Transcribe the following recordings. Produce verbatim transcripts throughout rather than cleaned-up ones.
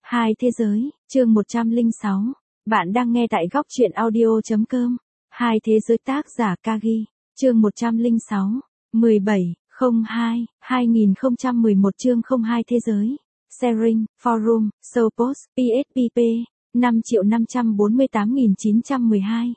Hai thế giới, chương một trăm lẻ sáu. Bạn đang nghe tại góc truyện audio.com. Hai thế giới tác giả Kagi. Chương một trăm lẻ sáu. mười bảy không hai hai nghìn không trăm mười một chương không hai thế giới. Sharing, Forum, Showpost, pê ét pê pê, năm triệu năm trăm bốn mươi tám nghìn chín trăm mười hai.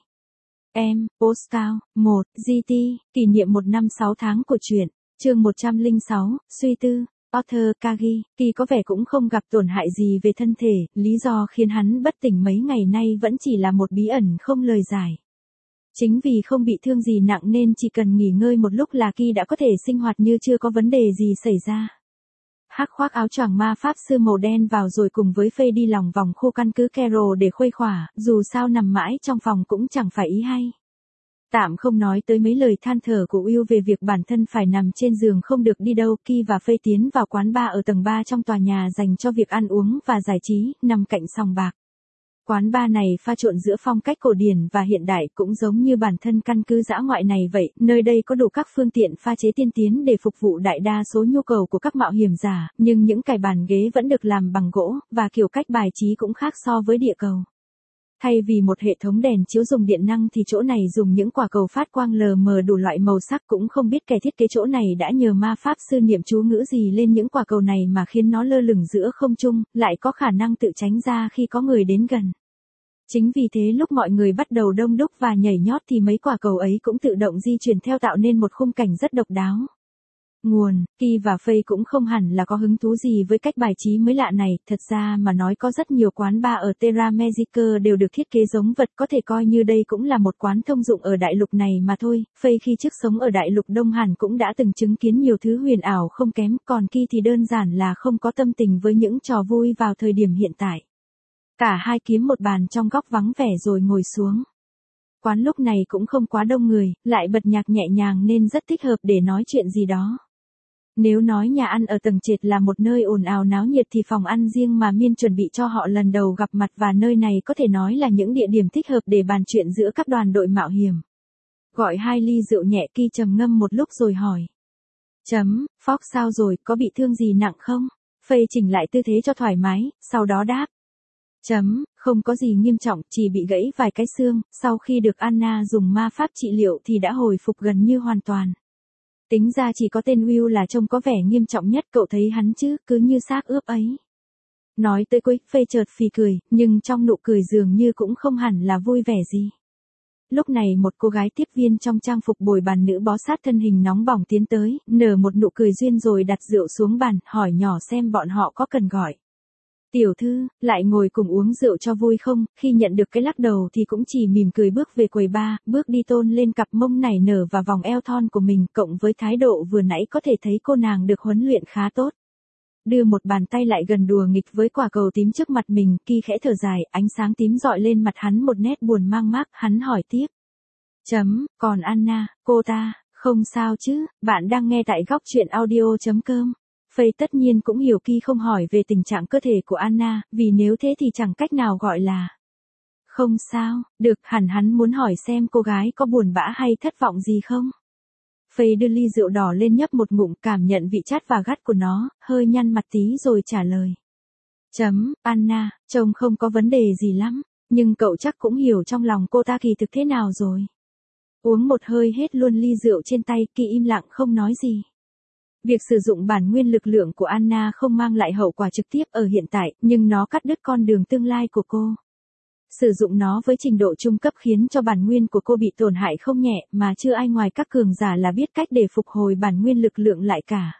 Em, Postcard, một, giê tê, kỷ niệm một năm sáu tháng của truyện. Chương một trăm lẻ sáu, suy tư. Author Kagi, Kỳ có vẻ cũng không gặp tổn hại gì về thân thể, lý do khiến hắn bất tỉnh mấy ngày nay vẫn chỉ là một bí ẩn không lời giải. Chính vì không bị thương gì nặng nên chỉ cần nghỉ ngơi một lúc là Kỳ đã có thể sinh hoạt như chưa có vấn đề gì xảy ra. Hắc khoác áo choàng ma pháp sư màu đen vào rồi cùng với Faye đi lòng vòng khu căn cứ Carol để khuây khỏa, dù sao nằm mãi trong phòng cũng chẳng phải ý hay. Tạm không nói tới mấy lời than thở của Will về việc bản thân phải nằm trên giường không được đi đâu, Kỳ và Faye tiến vào quán bar ở tầng ba trong tòa nhà dành cho việc ăn uống và giải trí, nằm cạnh sòng bạc. Quán bar này pha trộn giữa phong cách cổ điển và hiện đại cũng giống như bản thân căn cứ dã ngoại này vậy, nơi đây có đủ các phương tiện pha chế tiên tiến để phục vụ đại đa số nhu cầu của các mạo hiểm giả, nhưng những cái bàn ghế vẫn được làm bằng gỗ, và kiểu cách bài trí cũng khác so với địa cầu. Thay vì một hệ thống đèn chiếu dùng điện năng thì chỗ này dùng những quả cầu phát quang lờ mờ đủ loại màu sắc, cũng không biết kẻ thiết kế chỗ này đã nhờ ma pháp sư niệm chú ngữ gì lên những quả cầu này mà khiến nó lơ lửng giữa không trung, lại có khả năng tự tránh ra khi có người đến gần. Chính vì thế lúc mọi người bắt đầu đông đúc và nhảy nhót thì mấy quả cầu ấy cũng tự động di chuyển theo, tạo nên một khung cảnh rất độc đáo. Nguồn, Kỳ và Faye cũng không hẳn là có hứng thú gì với cách bài trí mới lạ này, thật ra mà nói có rất nhiều quán bar ở Terra Magica đều được thiết kế giống vật, có thể coi như đây cũng là một quán thông dụng ở đại lục này mà thôi. Faye khi trước sống ở đại lục Đông hẳn cũng đã từng chứng kiến nhiều thứ huyền ảo không kém, còn Kỳ thì đơn giản là không có tâm tình với những trò vui vào thời điểm hiện tại. Cả hai kiếm một bàn trong góc vắng vẻ rồi ngồi xuống. Quán lúc này cũng không quá đông người, lại bật nhạc nhẹ nhàng nên rất thích hợp để nói chuyện gì đó. Nếu nói nhà ăn ở tầng trệt là một nơi ồn ào náo nhiệt thì phòng ăn riêng mà Miên chuẩn bị cho họ lần đầu gặp mặt và nơi này có thể nói là những địa điểm thích hợp để bàn chuyện giữa các đoàn đội mạo hiểm. Gọi hai ly rượu nhẹ, Kỳ trầm ngâm một lúc rồi hỏi. Chấm, Fox sao rồi, có bị thương gì nặng không? Faye chỉnh lại tư thế cho thoải mái, sau đó đáp. Chấm, không có gì nghiêm trọng, chỉ bị gãy vài cái xương, sau khi được Anna dùng ma pháp trị liệu thì đã hồi phục gần như hoàn toàn. Tính ra chỉ có tên Will là trông có vẻ nghiêm trọng nhất, cậu thấy hắn chứ, cứ như xác ướp ấy. Nói tới cuối, Faye chợt phì cười, nhưng trong nụ cười dường như cũng không hẳn là vui vẻ gì. Lúc này một cô gái tiếp viên trong trang phục bồi bàn nữ bó sát thân hình nóng bỏng tiến tới, nở một nụ cười duyên rồi đặt rượu xuống bàn, hỏi nhỏ xem bọn họ có cần gọi. Tiểu thư, lại ngồi cùng uống rượu cho vui không? Khi nhận được cái lắc đầu thì cũng chỉ mỉm cười bước về quầy bar, bước đi tôn lên cặp mông nảy nở và vòng eo thon của mình, cộng với thái độ vừa nãy có thể thấy cô nàng được huấn luyện khá tốt. Đưa một bàn tay lại gần đùa nghịch với quả cầu tím trước mặt mình, Kỳ khẽ thở dài, ánh sáng tím dọi lên mặt hắn một nét buồn mang mác, hắn hỏi tiếp. Chấm, còn Anna, cô ta, không sao chứ, bạn đang nghe tại góc truyện audio.com. Faye tất nhiên cũng hiểu Kỳ không hỏi về tình trạng cơ thể của Anna, vì nếu thế thì chẳng cách nào gọi là không sao, được, hẳn hắn muốn hỏi xem cô gái có buồn bã hay thất vọng gì không. Faye đưa ly rượu đỏ lên nhấp một ngụm, cảm nhận vị chát và gắt của nó, hơi nhăn mặt tí rồi trả lời. Chấm, Anna, trông không có vấn đề gì lắm, nhưng cậu chắc cũng hiểu trong lòng cô ta kỳ thực thế nào rồi. Uống một hơi hết luôn ly rượu trên tay, Kỳ im lặng không nói gì. Việc sử dụng bản nguyên lực lượng của Anna không mang lại hậu quả trực tiếp ở hiện tại, nhưng nó cắt đứt con đường tương lai của cô. Sử dụng nó với trình độ trung cấp khiến cho bản nguyên của cô bị tổn hại không nhẹ, mà chưa ai ngoài các cường giả là biết cách để phục hồi bản nguyên lực lượng lại cả.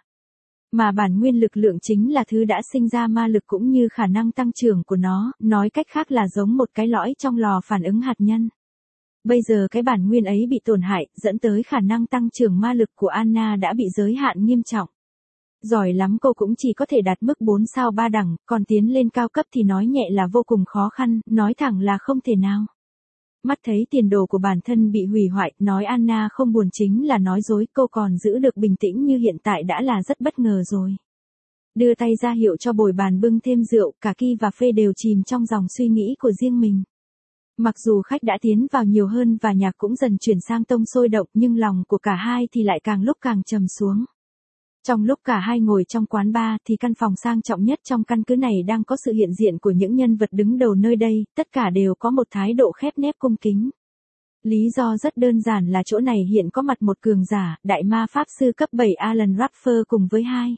Mà bản nguyên lực lượng chính là thứ đã sinh ra ma lực cũng như khả năng tăng trưởng của nó, nói cách khác là giống một cái lõi trong lò phản ứng hạt nhân. Bây giờ cái bản nguyên ấy bị tổn hại, dẫn tới khả năng tăng trưởng ma lực của Anna đã bị giới hạn nghiêm trọng. Giỏi lắm cô cũng chỉ có thể đạt mức bốn sao ba đẳng, còn tiến lên cao cấp thì nói nhẹ là vô cùng khó khăn, nói thẳng là không thể nào. Mắt thấy tiền đồ của bản thân bị hủy hoại, nói Anna không buồn chính là nói dối, cô còn giữ được bình tĩnh như hiện tại đã là rất bất ngờ rồi. Đưa tay ra hiệu cho bồi bàn bưng thêm rượu, cả Kỳ và Faye đều chìm trong dòng suy nghĩ của riêng mình. Mặc dù khách đã tiến vào nhiều hơn và nhạc cũng dần chuyển sang tông sôi động, nhưng lòng của cả hai thì lại càng lúc càng trầm xuống. Trong lúc cả hai ngồi trong quán bar thì căn phòng sang trọng nhất trong căn cứ này đang có sự hiện diện của những nhân vật đứng đầu nơi đây, tất cả đều có một thái độ khép nép cung kính. Lý do rất đơn giản là chỗ này hiện có mặt một cường giả, đại ma pháp sư cấp bảy Alan Rapper cùng với hai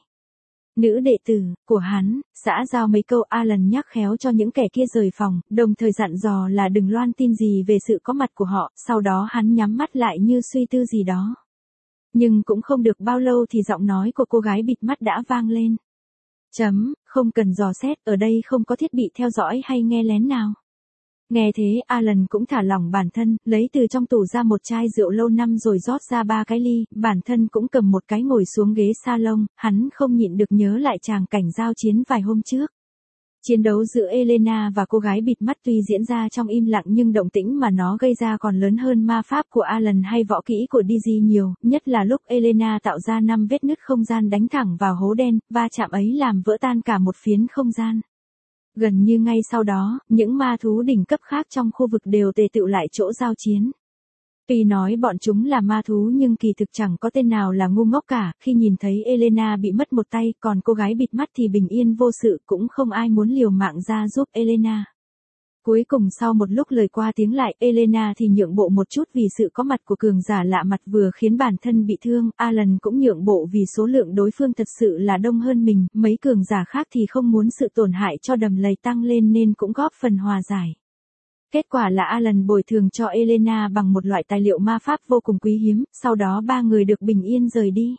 nữ đệ tử của hắn, xã giao mấy câu. Alan nhắc khéo cho những kẻ kia rời phòng, đồng thời dặn dò là đừng loan tin gì về sự có mặt của họ, sau đó hắn nhắm mắt lại như suy tư gì đó. Nhưng cũng không được bao lâu thì giọng nói của cô gái bịt mắt đã vang lên. Chấm, không cần dò xét, ở đây không có thiết bị theo dõi hay nghe lén nào. Nghe thế, Alan cũng thả lỏng bản thân, lấy từ trong tủ ra một chai rượu lâu năm rồi rót ra ba cái ly, bản thân cũng cầm một cái ngồi xuống ghế salon, hắn không nhịn được nhớ lại tràng cảnh giao chiến vài hôm trước. Chiến đấu giữa Elena và cô gái bịt mắt tuy diễn ra trong im lặng nhưng động tĩnh mà nó gây ra còn lớn hơn ma pháp của Alan hay võ kỹ của Dizzy nhiều, nhất là lúc Elena tạo ra năm vết nứt không gian đánh thẳng vào hố đen, va chạm ấy làm vỡ tan cả một phiến không gian. Gần như ngay sau đó, những ma thú đỉnh cấp khác trong khu vực đều tề tựu lại chỗ giao chiến. Tuy nói bọn chúng là ma thú nhưng kỳ thực chẳng có tên nào là ngu ngốc cả, khi nhìn thấy Elena bị mất một tay, còn cô gái bịt mắt thì bình yên vô sự, cũng không ai muốn liều mạng ra giúp Elena. Cuối cùng sau một lúc lời qua tiếng lại, Elena thì nhượng bộ một chút vì sự có mặt của cường giả lạ mặt vừa khiến bản thân bị thương, Alan cũng nhượng bộ vì số lượng đối phương thật sự là đông hơn mình, mấy cường giả khác thì không muốn sự tổn hại cho đầm lầy tăng lên nên cũng góp phần hòa giải. Kết quả là Alan bồi thường cho Elena bằng một loại tài liệu ma pháp vô cùng quý hiếm, sau đó ba người được bình yên rời đi.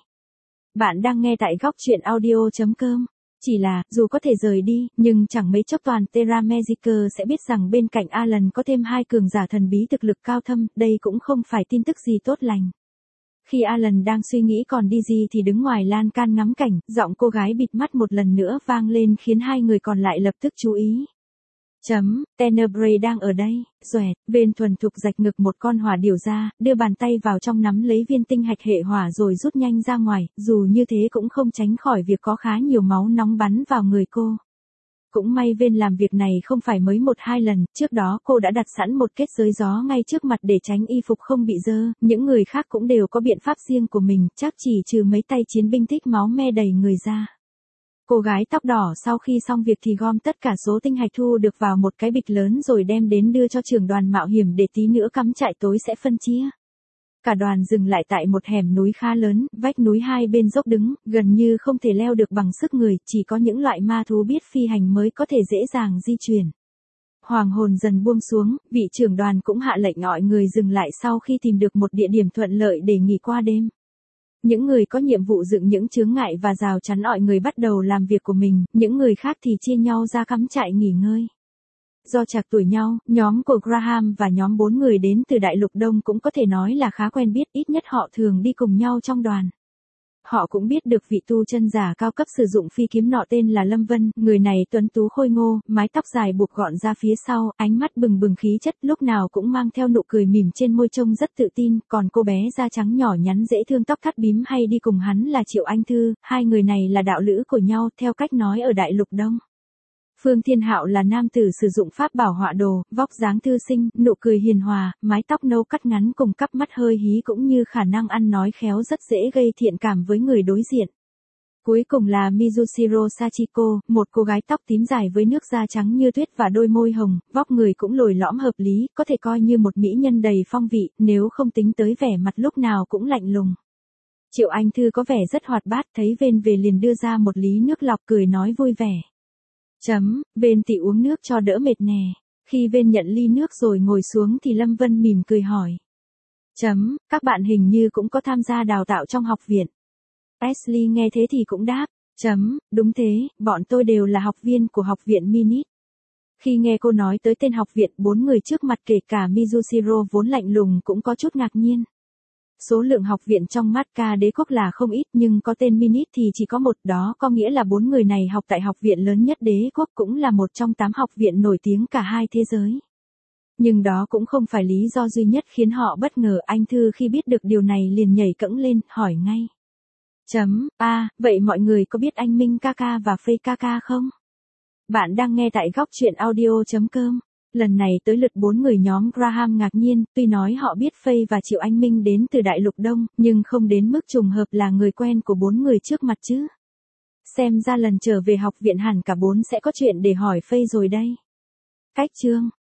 Bạn đang nghe tại góc truyện audio chấm com. Chỉ là, dù có thể rời đi, nhưng chẳng mấy chốc toàn Terra Magica sẽ biết rằng bên cạnh Alan có thêm hai cường giả thần bí thực lực cao thâm, đây cũng không phải tin tức gì tốt lành. Khi Alan đang suy nghĩ còn Dizzy thì đứng ngoài lan can ngắm cảnh, giọng cô gái bịt mắt một lần nữa vang lên khiến hai người còn lại lập tức chú ý. Chấm, Tenebrae đang ở đây, xoẹt, bên thuần thục rạch ngực một con hỏa điểu ra, đưa bàn tay vào trong nắm lấy viên tinh hạch hệ hỏa rồi rút nhanh ra ngoài, dù như thế cũng không tránh khỏi việc có khá nhiều máu nóng bắn vào người cô. Cũng may Vên làm việc này không phải mới một hai lần, trước đó cô đã đặt sẵn một kết giới gió ngay trước mặt để tránh y phục không bị dơ, những người khác cũng đều có biện pháp riêng của mình, chắc chỉ trừ mấy tay chiến binh thích máu me đầy người ra. Cô gái tóc đỏ sau khi xong việc thì gom tất cả số tinh hạch thu được vào một cái bịch lớn rồi đem đến đưa cho trưởng đoàn mạo hiểm để tí nữa cắm trại tối sẽ phân chia. Cả đoàn dừng lại tại một hẻm núi khá lớn, vách núi hai bên dốc đứng, gần như không thể leo được bằng sức người, chỉ có những loại ma thú biết phi hành mới có thể dễ dàng di chuyển. Hoàng hồn dần buông xuống, vị trưởng đoàn cũng hạ lệnh mọi người dừng lại sau khi tìm được một địa điểm thuận lợi để nghỉ qua đêm. Những người có nhiệm vụ dựng những chướng ngại và rào chắn mọi người bắt đầu làm việc của mình, những người khác thì chia nhau ra cắm trại nghỉ ngơi. Do trạc tuổi nhau, nhóm của Graham và nhóm bốn người đến từ Đại Lục Đông cũng có thể nói là khá quen biết, ít nhất họ thường đi cùng nhau trong đoàn. Họ cũng biết được vị tu chân giả cao cấp sử dụng phi kiếm nọ tên là Lâm Vân, người này tuấn tú khôi ngô, mái tóc dài buộc gọn ra phía sau, ánh mắt bừng bừng khí chất, lúc nào cũng mang theo nụ cười mỉm trên môi trông rất tự tin, còn cô bé da trắng nhỏ nhắn dễ thương tóc thắt bím hay đi cùng hắn là Triệu Anh Thư, hai người này là đạo lữ của nhau, theo cách nói ở Đại Lục Đông. Phương Thiên Hạo là nam tử sử dụng pháp bảo họa đồ, vóc dáng thư sinh, nụ cười hiền hòa, mái tóc nâu cắt ngắn cùng cắp mắt hơi hí cũng như khả năng ăn nói khéo rất dễ gây thiện cảm với người đối diện. Cuối cùng là Mizushiro Sachiko, một cô gái tóc tím dài với nước da trắng như tuyết và đôi môi hồng, vóc người cũng lồi lõm hợp lý, có thể coi như một mỹ nhân đầy phong vị, nếu không tính tới vẻ mặt lúc nào cũng lạnh lùng. Triệu Anh Thư có vẻ rất hoạt bát, thấy Vên về liền đưa ra một ly nước lọc cười nói vui vẻ. Chấm, Vên tỉ uống nước cho đỡ mệt nè. Khi Vên nhận ly nước rồi ngồi xuống thì Lâm Vân mỉm cười hỏi. Chấm, các bạn hình như cũng có tham gia đào tạo trong học viện. Ashley nghe thế thì cũng đáp. Chấm, đúng thế, bọn tôi đều là học viên của học viện Minit. Khi nghe cô nói tới tên học viện, bốn người trước mặt kể cả Mizushiro vốn lạnh lùng cũng có chút ngạc nhiên. Số lượng học viện trong mắt ca đế quốc là không ít nhưng có tên Minit thì chỉ có một, đó có nghĩa là bốn người này học tại học viện lớn nhất đế quốc cũng là một trong tám học viện nổi tiếng cả hai thế giới. Nhưng đó cũng không phải lý do duy nhất khiến họ bất ngờ, anh Thư khi biết được điều này liền nhảy cẫng lên, hỏi ngay. Chấm, a, vậy mọi người có biết anh Minh ca ca và Phê ca ca không? Bạn đang nghe tại góc truyện audio chấm com. Lần này tới lượt bốn người nhóm Graham ngạc nhiên, tuy nói họ biết Faye và Triệu Anh Minh đến từ Đại Lục Đông, nhưng không đến mức trùng hợp là người quen của bốn người trước mặt chứ. Xem ra lần trở về học viện hẳn cả bốn sẽ có chuyện để hỏi Faye rồi đây. Cách chương